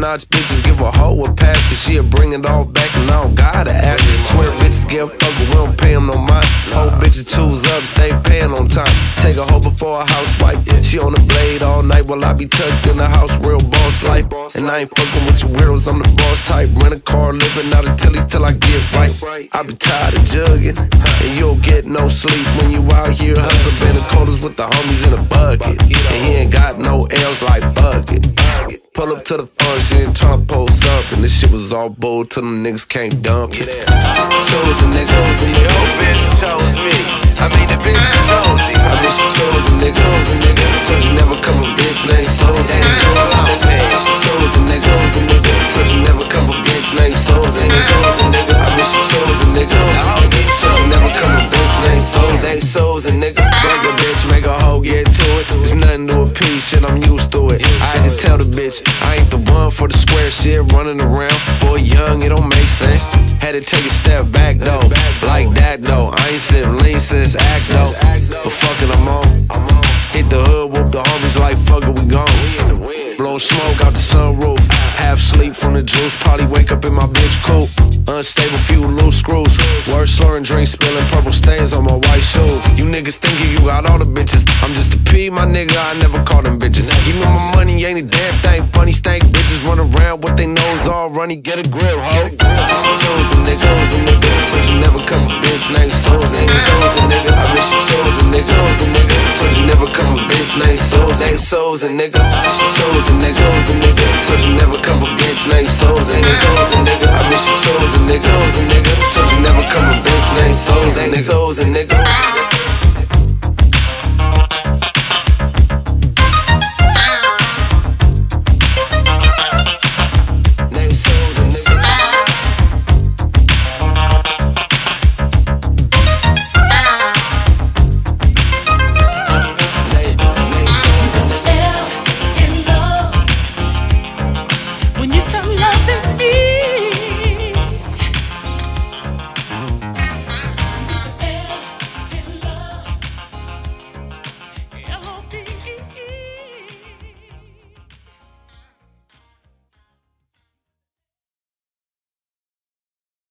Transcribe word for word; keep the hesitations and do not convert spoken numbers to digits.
notch bitches give a hoe a pass, cause she'll bring it all back and I don't gotta ask. Swear bitches give a fuck, but we don't pay them no mind. Whole bitches choose up, stay paying on time. Take a hoe before a housewife, she on the blade all night while I be tucked in the house, real boss life. And I ain't fucking with you weirdos, I'm the boss type. Rent a car, living out of Tilly's till I get right. I be tired of jugging, and you don't get no sleep when you out here hustling. Been the coldest with the homies in a bucket, and he ain't got no L's like bucket. Pull up to the function, tryna post something. This shit was all bull till them niggas can't dump it. Chosen nigga, chosen nigga. Your bitch chose me. I mean the bitch chose me. I mean she chose a nigga, chosen nigga. Told you never come a bitch named Souls. She chose a nigga, chosen nigga. Told you never come a bitch named Souls. I mean she chose a nigga. Told you never come a bitch named Souls. Ain't Souls a nigga. Make a bitch, make a hoe get to it. There's nothing to appease, shit, I'm used to it. I had to tell the bitch I ain't the one for the square shit running around. For young, it don't make sense. Had to take a step back though, like that though. I ain't sip lean since act though, but fuck it, I'm on. Hit the hood, whoop the homies like fuck it, we gone. Blow smoke out the sunroof, half sleep from the juice. Probably wake up in my bitch coupe. Unstable, few loose screws. Word slurring, drink spilling, purple stains on my white shoes. You niggas thinking you got all the bitches. I'm just a P, my nigga, I never call them bitches. Give me my money, ain't a damn thing. Funny stank bitches run around with their nose all runny. Get a grip, ho. She chose a nigga, chose a nigga. Told you never come a bitch named Souls. Ain't Souls a nigga. I mean she chose a nigga, chose a nigga. Told you never come a bitch named Souls. Ain't Souls a nigga. She chose a nigga, chose a nigga. Told you never come a bitch named Souls. Ain't Souls a nigga. I mean she chose a nigga, chose a nigga. Told you never come a bitch named Souls. Ain't Souls a nigga.